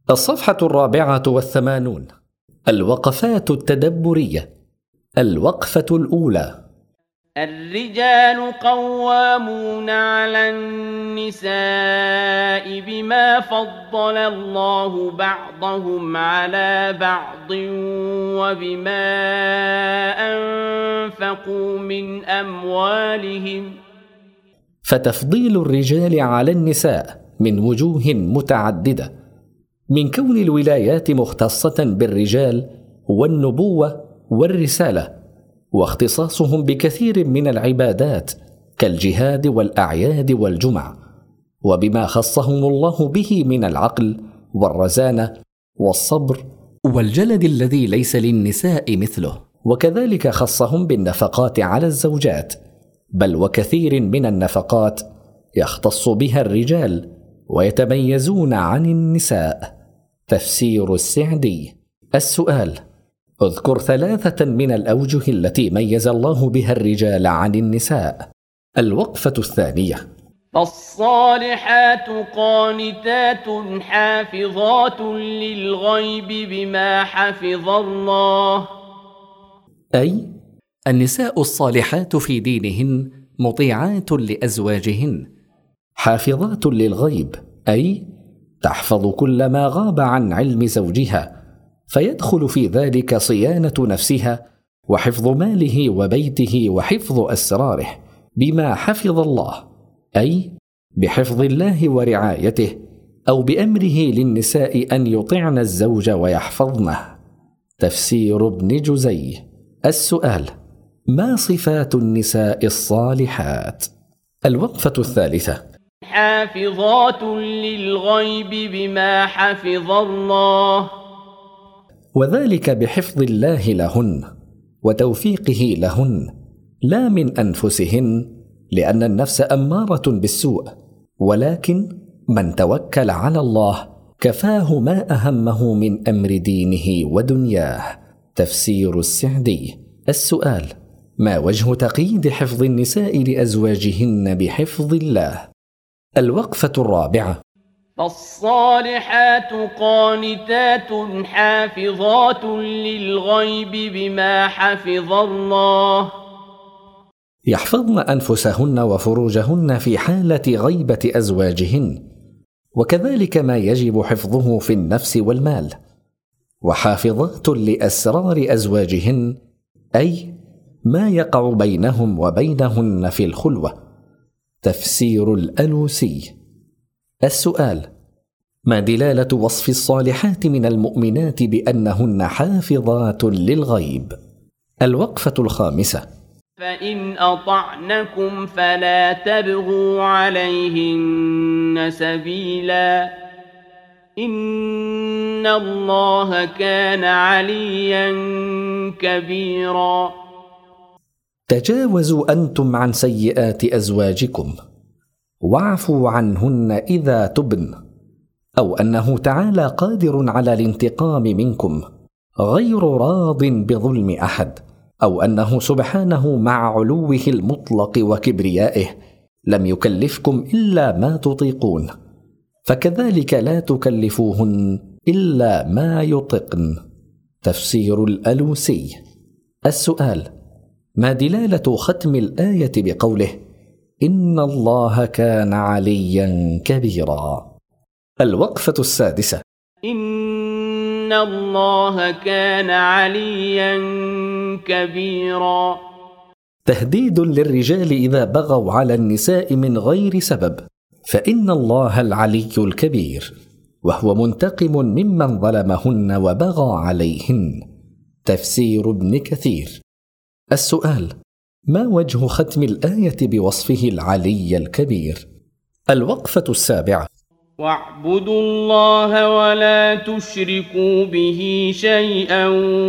الصفحة 84. الوقفات التدبرية. الوقفة الأولى: الرجال قوامون على النساء بما فضل الله بعضهم على بعض وبما أنفقوا من أموالهم. فتفضيل الرجال على النساء من وجوه متعددة، من كون الولايات مختصة بالرجال والنبوة والرسالة، واختصاصهم بكثير من العبادات كالجهاد والأعياد والجمع، وبما خصهم الله به من العقل والرزانة والصبر والجلد الذي ليس للنساء مثله. وكذلك خصهم بالنفقات على الزوجات، بل وكثير من النفقات يختص بها الرجال ويتميزون عن النساء. تفسير السعدي. السؤال: اذكر 3 من الأوجه التي ميز الله بها الرجال عن النساء. الوقفة الثانية: فالصالحات قانتات حافظات للغيب بما حفظ الله. أي النساء الصالحات في دينهن مطيعات لأزواجهن، حافظات للغيب، أي تحفظ كل ما غاب عن علم زوجها، فيدخل في ذلك صيانة نفسها وحفظ ماله وبيته وحفظ أسراره بما حفظ الله، أي بحفظ الله ورعايته، أو بأمره للنساء أن يطعن الزوج ويحفظنه. تفسير ابن جزي. السؤال: ما صفات النساء الصالحات؟ الوقفة الثالثة: حافظات للغيب بما حفظ الله. وذلك بحفظ الله لهن وتوفيقه لهن، لا من أنفسهن، لأن النفس أمارة بالسوء، ولكن من توكل على الله كفاه ما أهمه من أمر دينه ودنياه. تفسير السعدي. السؤال: ما وجه تقييد حفظ النساء لأزواجهن بحفظ الله؟ الوقفة الرابعة: فالصالحات قانتات حافظات للغيب بما حفظ الله. يحفظن أنفسهن وفروجهن في حالة غيبة أزواجهن، وكذلك ما يجب حفظه في النفس والمال، وحافظات لأسرار أزواجهن، أي ما يقع بينهم وبينهن في الخلوة. تفسير الألوسي. السؤال: ما دلالة وصف الصالحات من المؤمنات بأنهن حافظات للغيب؟ الوقفة الخامسة: فإن أطعنكم فلا تبغوا عليهن سبيلا إن الله كان عليا كبيرا. تجاوزوا أنتم عن سيئات أزواجكم، واعفوا عنهن إذا تبن، أو أنه تعالى قادر على الانتقام منكم غير راض بظلم أحد، أو أنه سبحانه مع علوه المطلق وكبريائه لم يكلفكم إلا ما تطيقون، فكذلك لا تكلفوهن إلا ما يطقن. تفسير الألوسي. السؤال: ما دلالة ختم الآية بقوله إن الله كان عليا كبيرا؟ الوقفة السادسة: إن الله كان عليا كبيرا. تهديد للرجال إذا بغوا على النساء من غير سبب، فإن الله العلي الكبير، وهو منتقم ممن ظلمهن وبغى عليهن. تفسير ابن كثير. السؤال: ما وجه ختم الآية بوصفه العلي الكبير؟ الوقفة السابعة: واعبدوا الله ولا تشركوا به شيئا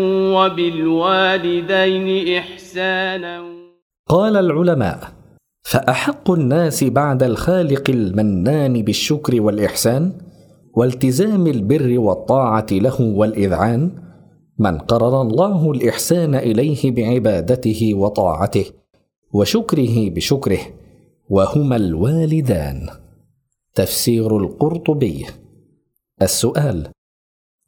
وبالوالدين إحسانا. قال العلماء: فأحق الناس بعد الخالق المنان بالشكر والإحسان والتزام البر والطاعة له والإذعان من قرر الله الإحسان إليه بعبادته وطاعته وشكره بشكره، وهما الوالدان. تفسير القرطبي. السؤال: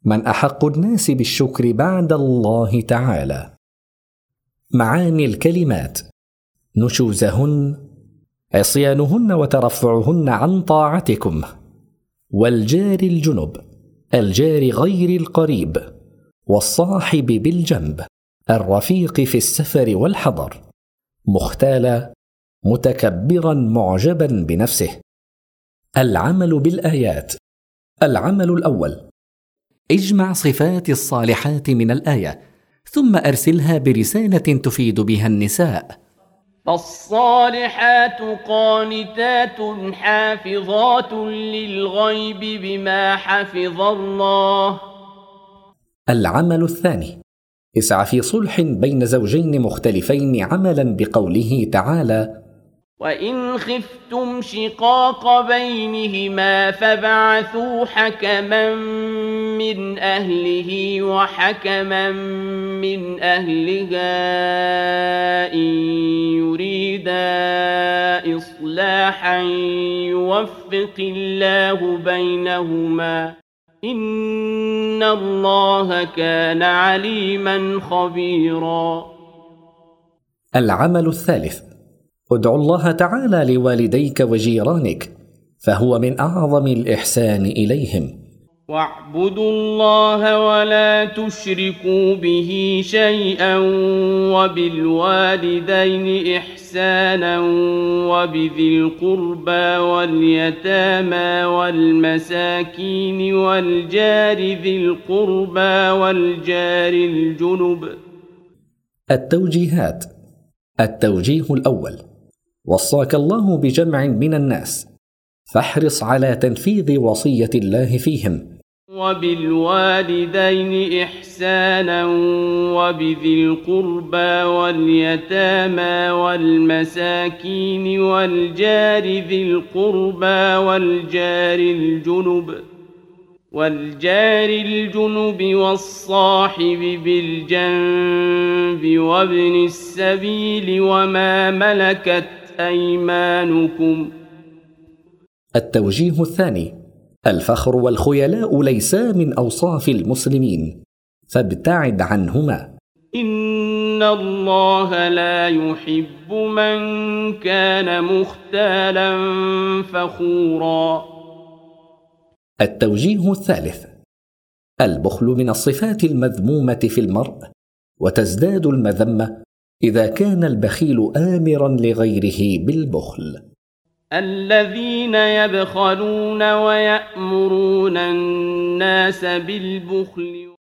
من أحق الناس بالشكر بعد الله تعالى. معاني الكلمات: نشوزهن، عصيانهن وترفعهن عن طاعتكم، والجار الجنب، الجار غير القريب، والصاحب بالجنب، الرفيق في السفر والحضر، مختالا، متكبرا معجبا بنفسه. العمل بالآيات. العمل الأول: اجمع صفات الصالحات من الآية، ثم أرسلها برسالة تفيد بها النساء. فالصالحات قانتات حافظات للغيب بما حفظ الله. العمل الثاني: اسع في صلح بين زوجين مختلفين عملا بقوله تعالى: وإن خفتم شقاق بينهما فابعثوا حكما من أهله وحكما من أهلها إن يريدا إصلاحا يوفق الله بينهما إن الله كان عليما خبيرا. العمل الثالث: ادع الله تعالى لوالديك وجيرانك، فهو من أعظم الإحسان إليهم. واعبدوا الله ولا تشركوا به شيئا وبالوالدين إحسانا وبذي القربى واليتامى والمساكين والجار ذي القربى والجار الجنب. التوجيهات. التوجيه الأول: وصاك الله بجمع من الناس، فاحرص على تنفيذ وصية الله فيهم. وبالوالدين إحسانا وبذي القربى واليتامى والمساكين والجار ذي القربى والجار الجنب والصاحب بالجنب وابن السبيل وما ملكت أيمانكم. التوجيه الثاني: الفخر والخيلاء ليسا من أوصاف المسلمين، فابتعد عنهما. إن الله لا يحب من كان مختالا فخورا. التوجيه الثالث: البخل من الصفات المذمومة في المرء، وتزداد المذمة إذا كان البخيل آمرا لغيره بالبخل. الذين يبخلون ويأمرون الناس بالبخل